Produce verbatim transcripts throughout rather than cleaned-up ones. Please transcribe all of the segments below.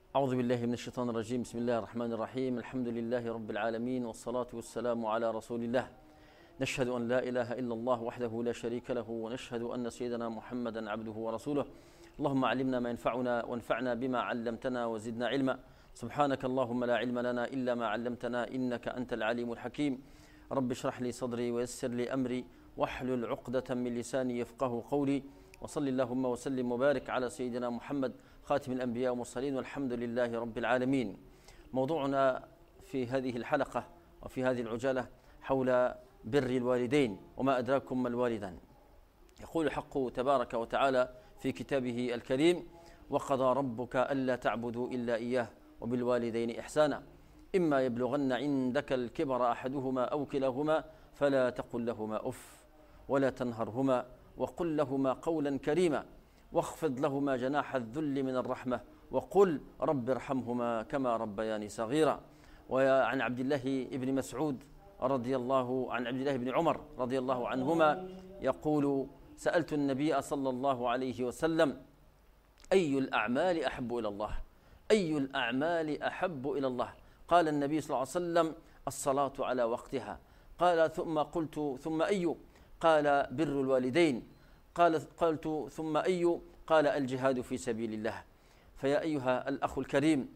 أعوذ بالله من الشيطان الرجيم. بسم الله الرحمن الرحيم. الحمد لله رب العالمين، والصلاة والسلام على رسول الله. نشهد أن لا إله إلا الله وحده لا شريك له، ونشهد أن سيدنا محمدا عبده ورسوله. اللهم علمنا ما ينفعنا وانفعنا بما علمتنا وزدنا علما. سبحانك اللهم لا علم لنا إلا ما علمتنا إنك أنت العليم الحكيم. رب اشرح لي صدري ويسر لي أمري واحلل عقدة من لساني يفقه قولي. وصل اللهم وسلم وبارك على سيدنا محمد خاتم الأنبياء والمرسلين، والحمد لله رب العالمين. موضوعنا في هذه الحلقة وفي هذه العجالة حول بر الوالدين، وما أدراكم ما الوالدان. يقول الحق تبارك وتعالى في كتابه الكريم: وقضى ربك ألا تعبدوا إلا إياه وبالوالدين إحسانا إما يبلغن عندك الكبر أحدهما أو كلاهما فلا تقل لهما أف ولا تنهرهما وقل لهما قولا كريما واخفض لهما جناح الذل من الرحمة وقل رب ارحمهما كما ربياني صغيرا. وعن عبد الله بن مسعود رضي الله عن عبد الله بن عمر رضي الله عنهما يقول: سألت النبي صلى الله عليه وسلم: أي الأعمال أحب إلى الله؟ أي الأعمال أحب إلى الله؟ قال النبي صلى الله عليه وسلم: الصلاة على وقتها. قال: ثم قلت: ثم أي؟ قال: بر الوالدين. قال قلت: ثم أي؟ قال: الجهاد في سبيل الله. فيا أيها الأخ الكريم،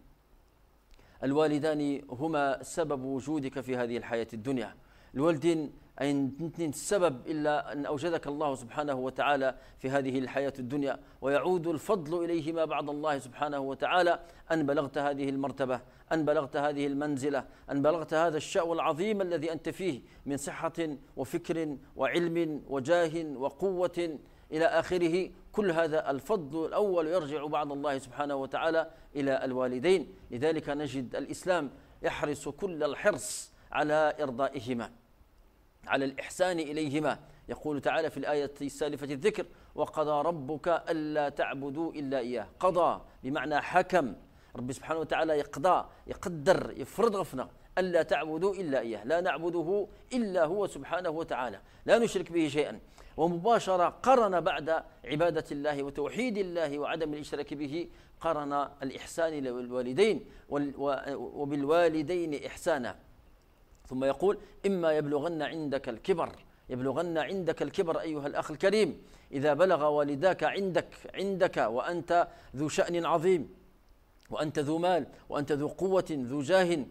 الوالدان هما سبب وجودك في هذه الحياة الدنيا. الوالدين أين السبب إلا أن أوجدك الله سبحانه وتعالى في هذه الحياة الدنيا، ويعود الفضل إليهما بعد الله سبحانه وتعالى أن بلغت هذه المرتبة، أن بلغت هذه المنزلة، أن بلغت هذا الشأن العظيم الذي أنت فيه من صحة وفكر وعلم وجاه وقوة إلى آخره. كل هذا الفضل الأول يرجع بعد الله سبحانه وتعالى إلى الوالدين. لذلك نجد الإسلام يحرص كل الحرص على إرضائهما، على الإحسان إليهما. يقول تعالى في الآية السالفة الذكر: وقضى ربك ألا تعبدوا إلا إياه. قضى بمعنى حكم. رب سبحانه وتعالى يقضى، يقدر، يفرض غفنا ألا تعبدوا إلا إياه، لا نعبده إلا هو سبحانه وتعالى، لا نشرك به شيئا. ومباشرة قرن بعد عبادة الله وتوحيد الله وعدم الإشراك به، قرن الإحسان للوالدين وبالوالدين إحسانا. ثم يقول: إما يبلغن عندك الكبر. يبلغن عندك الكبر أيها الأخ الكريم، إذا بلغ والداك عندك عندك وأنت ذو شأن عظيم، وأنت ذو مال، وأنت ذو قوة، ذو جاه،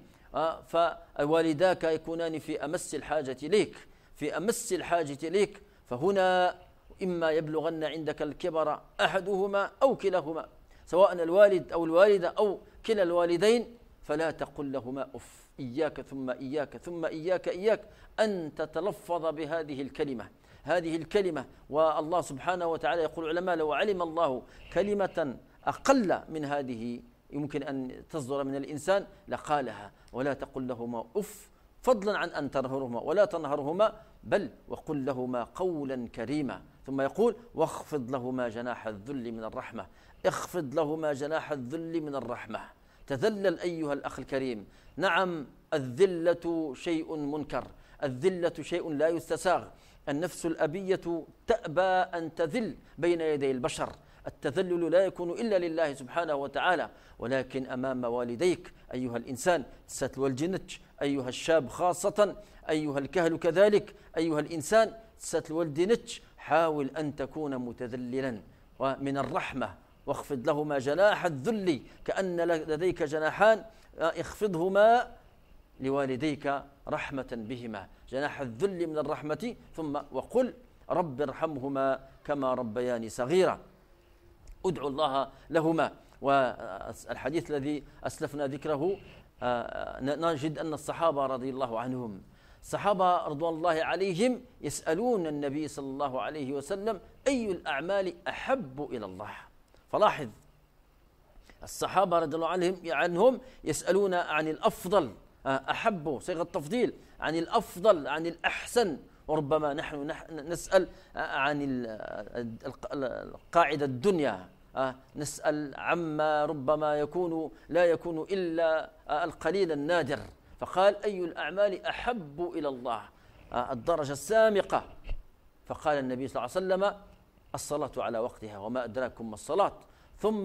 فوالداك يكونان في أمس الحاجة إليك، في أمس الحاجة إليك. فهنا إما يبلغن عندك الكبر أحدهما أو كلاهما، سواء الوالد أو الوالدة أو كلا الوالدين، فلا تقل لهما أف. إياك ثم إياك ثم إياك إياك أن تتلفظ بهذه الكلمة، هذه الكلمة. والله سبحانه وتعالى يقول العلماء: لو علم الله كلمة أقل من هذه يمكن أن تصدر من الإنسان لقالها. ولا تقل لهما أف، فضلا عن أن تنهرهما، ولا تنهرهما، بل وقل لهما قولا كريما. ثم يقول: واخفض لهما جناح الذل من الرحمة. اخفض لهما جناح الذل من الرحمة. تذلل أيها الأخ الكريم. نعم، الذلة شيء منكر، الذلة شيء لا يستساغ. النفس الأبية تأبى أن تذل بين يدي البشر. التذلل لا يكون إلا لله سبحانه وتعالى، ولكن أمام والديك أيها الإنسان ستلولجنك، أيها الشاب خاصة، أيها الكهل كذلك، أيها الإنسان ستلولجنك. حاول أن تكون متذللا ومن الرحمة. واخفض لهما جناح الذل، كأن لديك جناحان، اخفضهما لوالديك رحمة بهما، جناح الذل من الرحمة. ثم وقل رب ارحمهما كما ربياني صغيرا. ادعوا الله لهما. والحديث الذي أسلفنا ذكره نجد أن الصحابة رضي الله عنهم، الصحابة رضوان الله عليهم، يسألون النبي صلى الله عليه وسلم: أي الأعمال أحب إلى الله؟ فلاحظ، الصحابة رضي الله عنهم عنهم يسألون عن الأفضل، أحب صيغة تفضيل، عن الأفضل، عن الأحسن. وربما نحن نسأل عن القاعدة الدنيا، نسأل عما ربما يكون لا يكون إلا القليل النادر. فقال: أي الأعمال أحب إلى الله؟ الدرجة السامقة. فقال النبي صلى الله عليه وسلم: الصلاة على وقتها، وما أدراكم ما الصلاة. ثم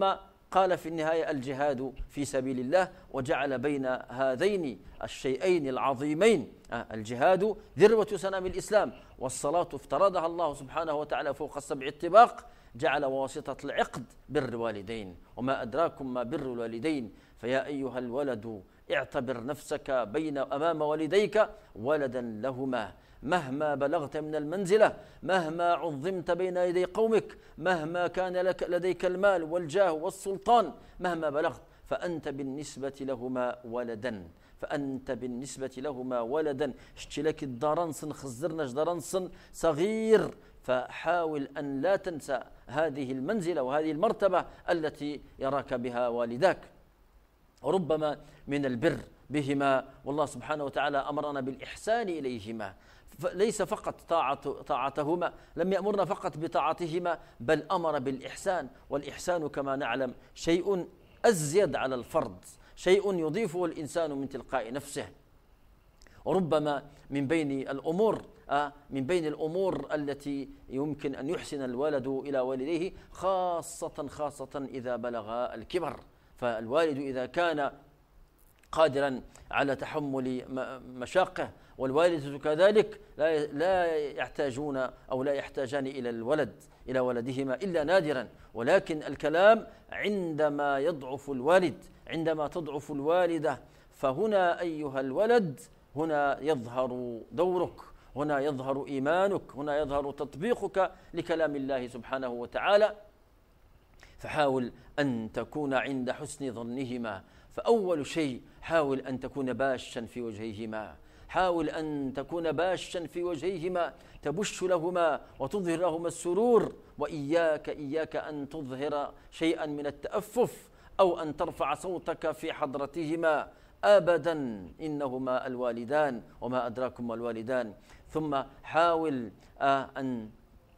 قال في النهاية الجهاد في سبيل الله، وجعل بين هذين الشيئين العظيمين الجهاد ذروة سنام الإسلام، والصلاة افترضها الله سبحانه وتعالى فوق السبع الطباق، جعل واسطة العقد بر الوالدين، وما أدراكم ما بر الوالدين، فيا أيها الولد اعتبر نفسك بين أمام والديك ولدا لهما، مهما بلغت من المنزلة، مهما عظمت بين يدي قومك، مهما كان لك لديك المال والجاه والسلطان، مهما بلغت فأنت بالنسبة لهما ولدا، فأنت بالنسبة لهما ولدا. اشتلك الدرنسن خزرنش درنسن صغير، فحاول أن لا تنسى هذه المنزلة وهذه المرتبة التي يراك بها والداك. وربما من البر بهما، والله سبحانه وتعالى أمرنا بالإحسان إليهما، ليس فقط طاعة طاعتهما، لم يأمرنا فقط بطاعتهما، بل أمر بالإحسان، والإحسان كما نعلم شيء أزيد على الفرض، شيء يضيفه الإنسان من تلقاء نفسه. وربما من بين الأمور من بين الأمور التي يمكن أن يحسن الولد إلى والديه، خاصة خاصة إذا بلغ الكبر، فالوالد إذا كان قادرا على تحمل مشاقه والوالدة كذلك لا لا يحتاجون أو لا يحتاجان إلى الولد إلى ولدهما إلا نادرا. ولكن الكلام عندما يضعف الوالد، عندما تضعف الوالدة، فهنا أيها الولد هنا يظهر دورك، هنا يظهر إيمانك، هنا يظهر تطبيقك لكلام الله سبحانه وتعالى. فحاول أن تكون عند حسن ظنهما، فأول شيء حاول أن تكون باشا في وجهيهما، حاول أن تكون باشا في وجهيهما، تبش لهما وتظهر لهما السرور، وإياك إياك أن تظهر شيئا من التأفف أو أن ترفع صوتك في حضرتهما أبدا، إنهما الوالدان وما أدراكم الوالدان. ثم حاول أن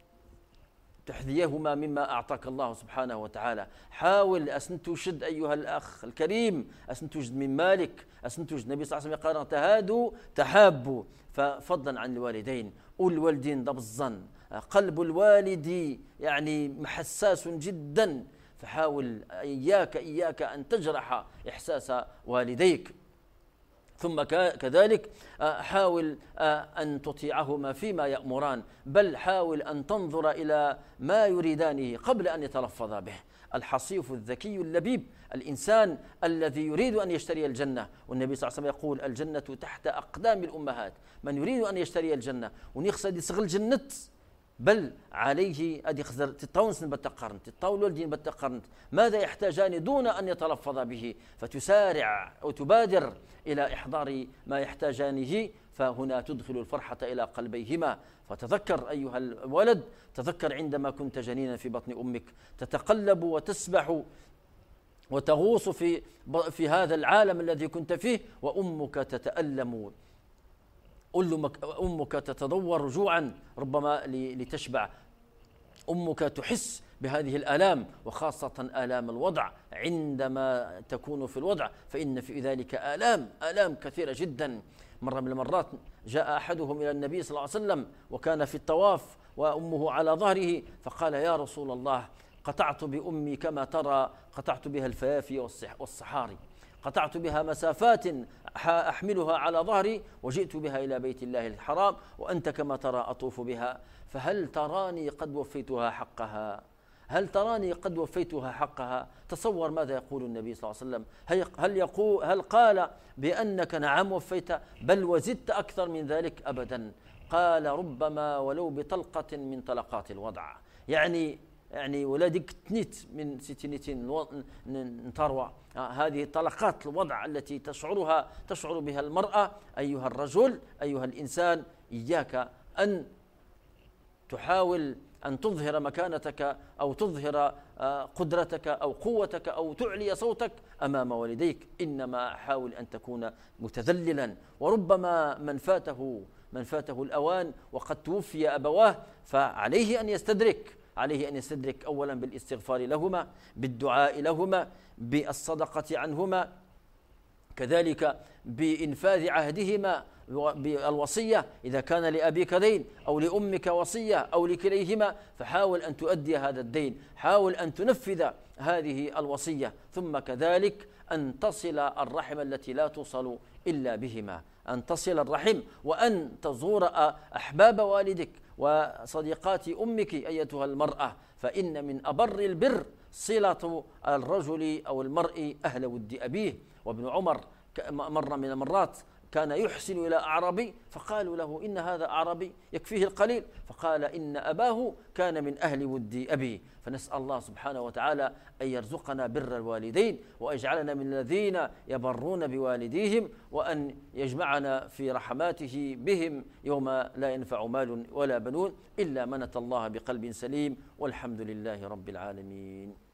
تحذيهما مما أعطاك الله سبحانه وتعالى، حاول أن توجد أيها الأخ الكريم، أن توجد من مالك، أن توجد. النبي صلى الله عليه وسلم قال تهادوا تحابوا، ففضلا عن الوالدين. والوالدين ضب الظن، قلب الوالد يعني حساس جدا، فحاول إياك إياك أن تجرح إحساس والديك. ثم كذلك حاول أن تطيعهما فيما يأمران، بل حاول أن تنظر إلى ما يريدانه قبل أن يتلفظ به. الحصيف الذكي اللبيب، الإنسان الذي يريد أن يشتري الجنة، والنبي صلى الله عليه وسلم يقول الجنة تحت أقدام الأمهات، من يريد أن يشتري الجنة ونقصد يسغل جنة، بل عليه أدي خزر تطاونسن بتقرنت تطاول والدين بتقرنت ماذا يحتاجان دون أن يتلفظ به، فتسارع أو تبادر إلى إحضار ما يحتاجانه، فهنا تدخل الفرحة إلى قلبيهما. فتذكر أيها الولد، تذكر عندما كنت جنينا في بطن أمك تتقلب وتسبح وتغوص في في هذا العالم الذي كنت فيه، وأمك تتألم، أمك تتضور جوعا ربما لتشبع، أمك تحس بهذه الآلام، وخاصة آلام الوضع. عندما تكون في الوضع فإن في ذلك آلام آلام كثيرة جدا. مرة من المرات جاء أحدهم إلى النبي صلى الله عليه وسلم وكان في الطواف وأمه على ظهره، فقال يا رسول الله قطعت بأمي كما ترى قطعت بها الفيافي والصحاري، قطعت بها مسافات أحملها على ظهري وجئت بها إلى بيت الله الحرام، وأنت كما ترى أطوف بها، فهل تراني قد وفيتها حقها؟ هل تراني قد وفيتها حقها؟ تصور ماذا يقول النبي صلى الله عليه وسلم. هل يقول هل قال بأنك نعم وفيت، بل وزدت أكثر من ذلك؟ أبدا. قال ربما ولو بطلقة من طلقات الوضع، يعني يعني ولادك تنيت من ستينتين نتروى. هذه طلقات الوضع التي تشعرها تشعر بها المرأة. أيها الرجل أيها الإنسان، إياك أن تحاول أن تظهر مكانتك أو تظهر قدرتك أو قوتك أو تعلي صوتك أمام والديك، إنما حاول أن تكون متذللا. وربما من فاته من فاته الأوان وقد توفي أبواه، فعليه أن يستدرك عليه أن يستدرك أولا بالاستغفار لهما، بالدعاء لهما، بالصدقة عنهما، كذلك بإنفاذ عهدهما بالوصية إذا كان لأبيك دين أو لأمك وصية أو لكليهما، فحاول أن تؤدي هذا الدين، حاول أن تنفذ هذه الوصية. ثم كذلك أن تصل الرحم التي لا توصل إلا بهما، أن تصل الرحم وأن تزور أحباب والدك وصديقات أمك أيتها المرأة، فإن من أبر البر صلة الرجل أو المرء أهل ود أبيه. وابن عمر مرة من المرات كان يحسن إلى أعرابي فقالوا له إن هذا أعرابي يكفيه القليل، فقال إن أباه كان من أهل ود أبيه. فنسأل الله سبحانه وتعالى أن يرزقنا بر الوالدين وأن يجعلنا من الذين يبرون بوالديهم، وأن يجمعنا في رحماته بهم يوم لا ينفع مال ولا بنون إلا من أتى الله بقلب سليم، والحمد لله رب العالمين.